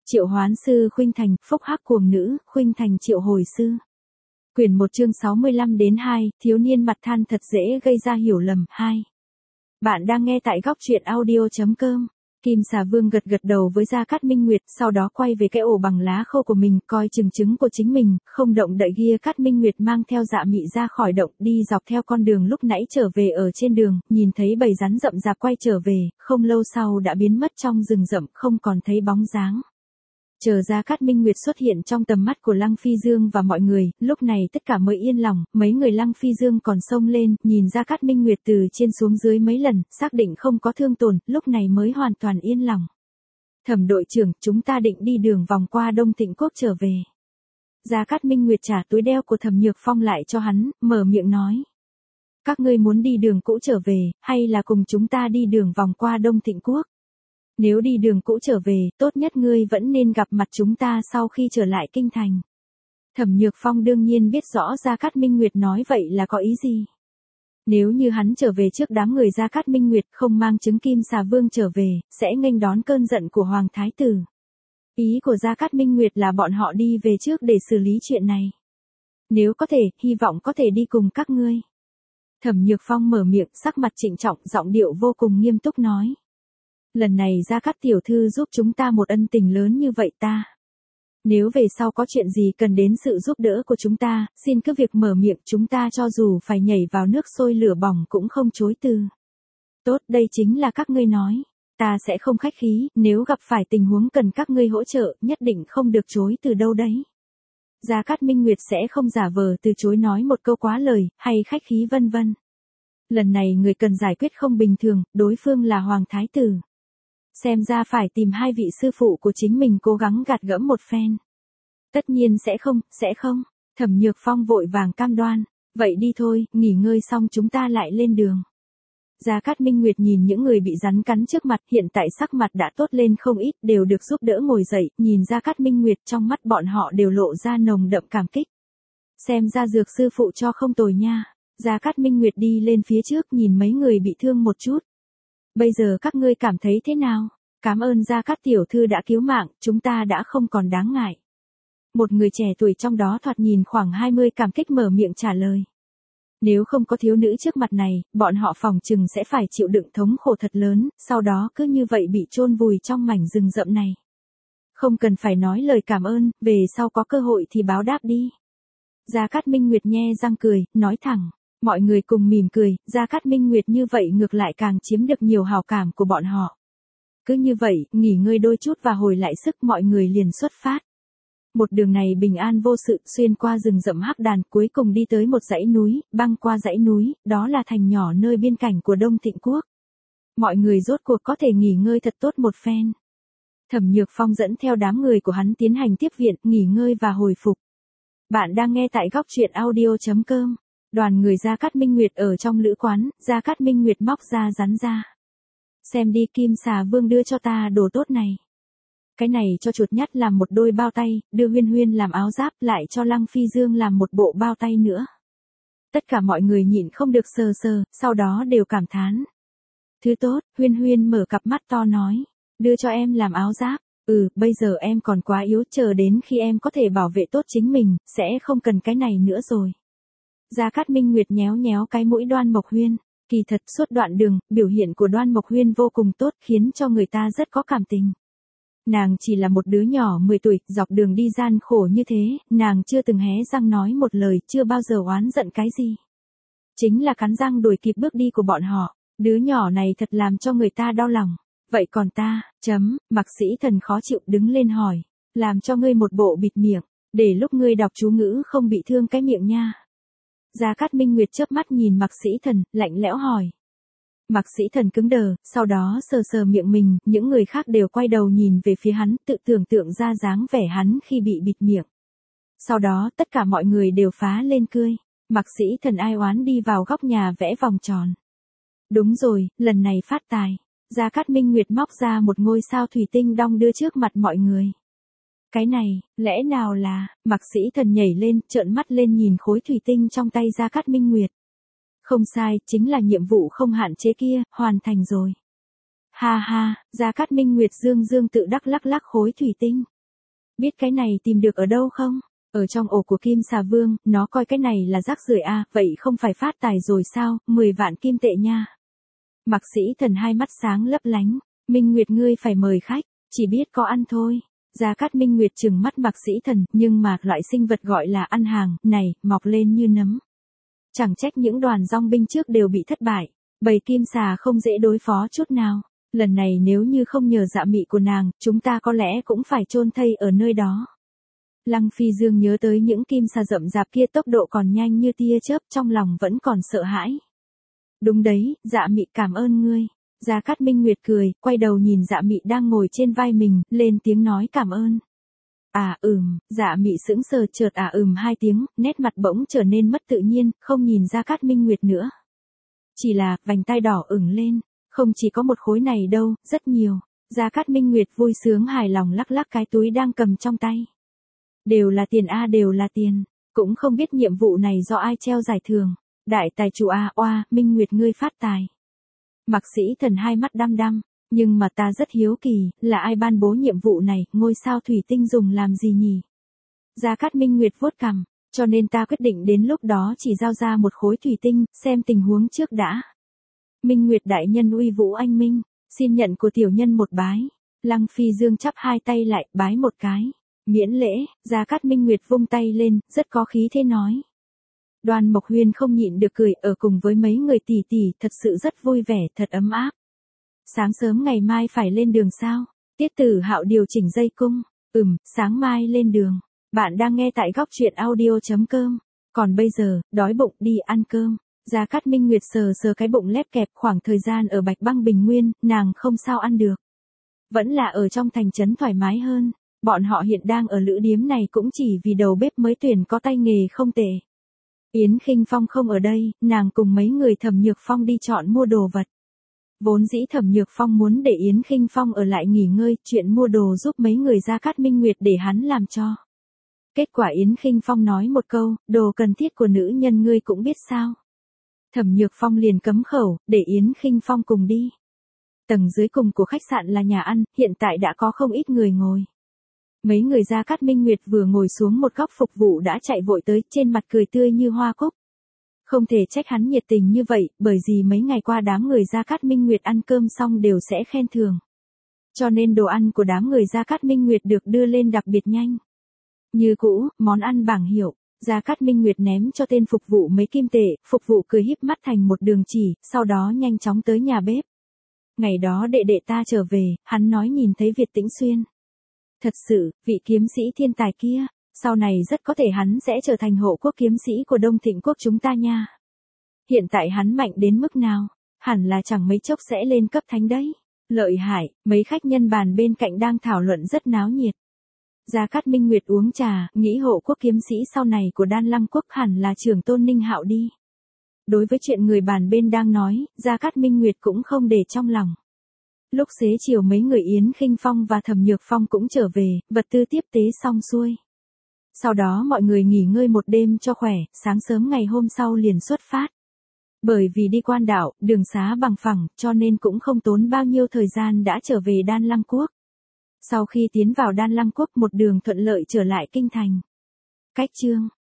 Triệu hoán sư khuynh thành, phúc hắc cuồng nữ, khuynh thành triệu hồi sư. Quyển 1 chương 65-2, thiếu niên mặt than thật dễ gây ra hiểu lầm, 2. Bạn đang nghe tại góc truyện audio.com. Kim xà vương gật gật đầu với Gia Cát Minh Nguyệt, sau đó quay về cái ổ bằng lá khô của mình, coi chừng trứng của chính mình, không động đậy. Gia Cát Minh Nguyệt mang theo Dạ Mị ra khỏi động, đi dọc theo con đường lúc nãy trở về. Ở trên đường, nhìn thấy bầy rắn rậm rạp quay trở về, không lâu sau đã biến mất trong rừng rậm, không còn thấy bóng dáng. Chờ Gia Cát Minh Nguyệt xuất hiện trong tầm mắt của Lăng Phi Dương và mọi người, lúc này tất cả mới yên lòng. Mấy người Lăng Phi Dương còn xông lên, nhìn Gia Cát Minh Nguyệt từ trên xuống dưới mấy lần, xác định không có thương tổn, lúc này mới hoàn toàn yên lòng. Thẩm đội trưởng, chúng ta định đi đường vòng qua Đông Thịnh Quốc trở về. Gia Cát Minh Nguyệt trả túi đeo của Thẩm Nhược Phong lại cho hắn, mở miệng nói. Các ngươi muốn đi đường cũ trở về, hay là cùng chúng ta đi đường vòng qua Đông Thịnh Quốc? Nếu đi đường cũ trở về, tốt nhất ngươi vẫn nên gặp mặt chúng ta sau khi trở lại kinh thành. Thẩm Nhược Phong đương nhiên biết rõ Gia Cát Minh Nguyệt nói vậy là có ý gì. Nếu như hắn trở về trước đám người Gia Cát Minh Nguyệt không mang trứng kim xà vương trở về, sẽ nghênh đón cơn giận của Hoàng Thái Tử. Ý của Gia Cát Minh Nguyệt là bọn họ đi về trước để xử lý chuyện này. Nếu có thể, hy vọng có thể đi cùng các ngươi. Thẩm Nhược Phong mở miệng, sắc mặt trịnh trọng, giọng điệu vô cùng nghiêm túc nói. Lần này Gia Cát tiểu thư giúp chúng ta một ân tình lớn như vậy ta. Nếu về sau có chuyện gì cần đến sự giúp đỡ của chúng ta, xin cứ việc mở miệng, chúng ta cho dù phải nhảy vào nước sôi lửa bỏng cũng không chối từ. Tốt, đây chính là các ngươi nói. Ta sẽ không khách khí, nếu gặp phải tình huống cần các ngươi hỗ trợ, nhất định không được chối từ đâu đấy. Gia Cát Minh Nguyệt sẽ không giả vờ từ chối nói một câu quá lời, hay khách khí vân vân. Lần này người cần giải quyết không bình thường, đối phương là Hoàng Thái Tử. Xem ra phải tìm hai vị sư phụ của chính mình cố gắng gạt gẫm một phen. Tất nhiên sẽ không. Thẩm Nhược Phong vội vàng cam đoan. Vậy đi thôi, nghỉ ngơi xong chúng ta lại lên đường. Gia Cát Minh Nguyệt nhìn những người bị rắn cắn trước mặt, hiện tại sắc mặt đã tốt lên không ít, đều được giúp đỡ ngồi dậy, nhìn Gia Cát Minh Nguyệt trong mắt bọn họ đều lộ ra nồng đậm cảm kích. Xem ra dược sư phụ cho không tồi nha. Gia Cát Minh Nguyệt đi lên phía trước nhìn mấy người bị thương một chút. Bây giờ các ngươi cảm thấy thế nào? Cảm ơn Gia Cát tiểu thư đã cứu mạng, chúng ta đã không còn đáng ngại. Một người trẻ tuổi trong đó thoạt nhìn khoảng 20 cảm kích mở miệng trả lời. Nếu không có thiếu nữ trước mặt này, bọn họ phòng chừng sẽ phải chịu đựng thống khổ thật lớn, sau đó cứ như vậy bị chôn vùi trong mảnh rừng rậm này. Không cần phải nói lời cảm ơn, về sau có cơ hội thì báo đáp đi. Gia Cát Minh Nguyệt nhe răng cười, nói thẳng. Mọi người cùng mỉm cười, Gia Cát Minh Nguyệt như vậy ngược lại càng chiếm được nhiều hào cảm của bọn họ. Cứ như vậy, nghỉ ngơi đôi chút và hồi lại sức, mọi người liền xuất phát. Một đường này bình an vô sự, xuyên qua rừng rậm hắc đàn, cuối cùng đi tới một dãy núi, băng qua dãy núi, đó là thành nhỏ nơi biên cảnh của Đông Thịnh Quốc. Mọi người rốt cuộc có thể nghỉ ngơi thật tốt một phen. Thẩm Nhược Phong dẫn theo đám người của hắn tiến hành tiếp viện, nghỉ ngơi và hồi phục. Bạn đang nghe tại góc truyện audio.com. Đoàn người Gia Cát Minh Nguyệt ở trong lữ quán, Gia Cát Minh Nguyệt móc ra rắn ra. Xem đi, Kim xà vương đưa cho ta đồ tốt này. Cái này cho chuột nhắt làm một đôi bao tay, đưa Huyên Huyên làm áo giáp, lại cho Lăng Phi Dương làm một bộ bao tay nữa. Tất cả mọi người nhịn không được sờ sờ, sau đó đều cảm thán. Thứ tốt, Huyên Huyên mở cặp mắt to nói. Đưa cho em làm áo giáp. Bây giờ em còn quá yếu, chờ đến khi em có thể bảo vệ tốt chính mình, sẽ không cần cái này nữa rồi. Gia Cát Minh Nguyệt nhéo nhéo cái mũi Đoan Mộc Huyên. Kỳ thật suốt đoạn đường, biểu hiện của Đoan Mộc Huyên vô cùng tốt, khiến cho người ta rất có cảm tình. Nàng chỉ là một đứa nhỏ 10 tuổi, dọc đường đi gian khổ như thế, nàng chưa từng hé răng nói một lời, chưa bao giờ oán giận cái gì. Chính là cắn răng đuổi kịp bước đi của bọn họ. Đứa nhỏ này thật làm cho người ta đau lòng. Vậy còn ta, Mạc Sĩ Thần khó chịu đứng lên hỏi. Làm cho ngươi một bộ bịt miệng, để lúc ngươi đọc chú ngữ không bị thương cái miệng nha. Gia Cát Minh Nguyệt chớp mắt nhìn Mạc Sĩ Thần, lạnh lẽo hỏi. Mạc Sĩ Thần cứng đờ, sau đó sờ sờ miệng mình, những người khác đều quay đầu nhìn về phía hắn, tự tưởng tượng ra dáng vẻ hắn khi bị bịt miệng. Sau đó, tất cả mọi người đều phá lên cười. Mạc Sĩ Thần ai oán đi vào góc nhà vẽ vòng tròn. Đúng rồi, lần này phát tài. Gia Cát Minh Nguyệt móc ra một ngôi sao thủy tinh đong đưa trước mặt mọi người. Cái này, lẽ nào là, Mạc Sĩ Thần nhảy lên, trợn mắt lên nhìn khối thủy tinh trong tay Gia Cát Minh Nguyệt. Không sai, chính là nhiệm vụ không hạn chế kia, hoàn thành rồi. Ha ha, Gia Cát Minh Nguyệt dương dương tự đắc lắc lắc khối thủy tinh. Biết cái này tìm được ở đâu không? Ở trong ổ của Kim Xà Vương, nó coi cái này là rác rưởi à, vậy không phải phát tài rồi sao, 10 vạn kim tệ nha. Mạc Sĩ Thần hai mắt sáng lấp lánh, Minh Nguyệt ngươi phải mời khách, chỉ biết có ăn thôi. Gia Cát Minh Nguyệt trừng mắt Mạc Sĩ Thần, nhưng mà loại sinh vật gọi là ăn hàng, này, mọc lên như nấm. Chẳng trách những đoàn dong binh trước đều bị thất bại, bầy kim xà không dễ đối phó chút nào. Lần này nếu như không nhờ dạ mị của nàng, chúng ta có lẽ cũng phải chôn thây ở nơi đó. Lăng Phi Dương nhớ tới những kim xà rậm rạp kia tốc độ còn nhanh như tia chớp, trong lòng vẫn còn sợ hãi. Đúng đấy, dạ mị cảm ơn ngươi. Gia Cát Minh Nguyệt cười, quay đầu nhìn dạ mị đang ngồi trên vai mình, lên tiếng nói cảm ơn. Dạ mị sững sờ chợt hai tiếng, nét mặt bỗng trở nên mất tự nhiên, không nhìn Gia Cát Minh Nguyệt nữa. Chỉ là, vành tai đỏ ửng lên, không chỉ có một khối này đâu, rất nhiều. Gia Cát Minh Nguyệt vui sướng hài lòng lắc lắc cái túi đang cầm trong tay. Đều là tiền đều là tiền, cũng không biết nhiệm vụ này do ai treo giải thưởng. Đại tài chủ oa, Minh Nguyệt ngươi phát tài. Mạc Sĩ Thần hai mắt đăm đăm, nhưng mà ta rất hiếu kỳ, là ai ban bố nhiệm vụ này, ngôi sao thủy tinh dùng làm gì nhỉ? Gia Cát Minh Nguyệt vuốt cằm, cho nên ta quyết định đến lúc đó chỉ giao ra một khối thủy tinh, xem tình huống trước đã. Minh Nguyệt đại nhân uy vũ anh minh, xin nhận của tiểu nhân một bái. Lăng Phi Dương chắp hai tay lại, bái một cái. Miễn lễ, Gia Cát Minh Nguyệt vung tay lên, rất có khí thế nói. Đoan Mộc Huyên không nhịn được cười, ở cùng với mấy người tỷ tỷ, thật sự rất vui vẻ, thật ấm áp. Sáng sớm ngày mai phải lên đường sao? Tiết Tử Hạo điều chỉnh dây cung. Sáng mai lên đường. Bạn đang nghe tại góc truyện audio.com. Còn bây giờ, đói bụng đi ăn cơm. Gia Cát Minh Nguyệt sờ sờ cái bụng lép kẹp, khoảng thời gian ở Bạch Băng Bình Nguyên, nàng không sao ăn được. Vẫn là ở trong thành trấn thoải mái hơn. Bọn họ hiện đang ở lữ điếm này cũng chỉ vì đầu bếp mới tuyển có tay nghề không tệ. Yến Khinh Phong không ở đây, nàng cùng mấy người Thẩm Nhược Phong đi chọn mua đồ vật. Vốn dĩ Thẩm Nhược Phong muốn để Yến Khinh Phong ở lại nghỉ ngơi, chuyện mua đồ giúp mấy người Gia Cát Minh Nguyệt để hắn làm cho. Kết quả Yến Khinh Phong nói một câu, đồ cần thiết của nữ nhân ngươi cũng biết sao. Thẩm Nhược Phong liền cấm khẩu, để Yến Khinh Phong cùng đi. Tầng dưới cùng của khách sạn là nhà ăn, hiện tại đã có không ít người ngồi. Mấy người Gia Cát Minh Nguyệt vừa ngồi xuống một góc, phục vụ đã chạy vội tới, trên mặt cười tươi như hoa cúc. Không thể trách hắn nhiệt tình như vậy, bởi vì mấy ngày qua đám người Gia Cát Minh Nguyệt ăn cơm xong đều sẽ khen thưởng. Cho nên đồ ăn của đám người Gia Cát Minh Nguyệt được đưa lên đặc biệt nhanh. Như cũ, món ăn bảng hiệu, Gia Cát Minh Nguyệt ném cho tên phục vụ mấy kim tệ, phục vụ cười híp mắt thành một đường chỉ, sau đó nhanh chóng tới nhà bếp. Ngày đó đệ đệ ta trở về, hắn nói nhìn thấy Việt Tĩnh Xuyên. Thật sự, vị kiếm sĩ thiên tài kia, sau này rất có thể hắn sẽ trở thành hộ quốc kiếm sĩ của Đông Thịnh quốc chúng ta nha. Hiện tại hắn mạnh đến mức nào, hẳn là chẳng mấy chốc sẽ lên cấp thánh đấy. Lợi hại, mấy khách nhân bàn bên cạnh đang thảo luận rất náo nhiệt. Gia Cát Minh Nguyệt uống trà, nghĩ hộ quốc kiếm sĩ sau này của Đan Lăng quốc hẳn là Trưởng Tôn Ninh Hạo đi. Đối với chuyện người bàn bên đang nói, Gia Cát Minh Nguyệt cũng không để trong lòng. Lúc xế chiều mấy người Yến Khinh Phong và Thẩm Nhược Phong cũng trở về, vật tư tiếp tế xong xuôi. Sau đó mọi người nghỉ ngơi một đêm cho khỏe, sáng sớm ngày hôm sau liền xuất phát. Bởi vì đi quan đảo, đường xá bằng phẳng, cho nên cũng không tốn bao nhiêu thời gian đã trở về Đan Lăng quốc. Sau khi tiến vào Đan Lăng quốc, một đường thuận lợi trở lại kinh thành. Cách chương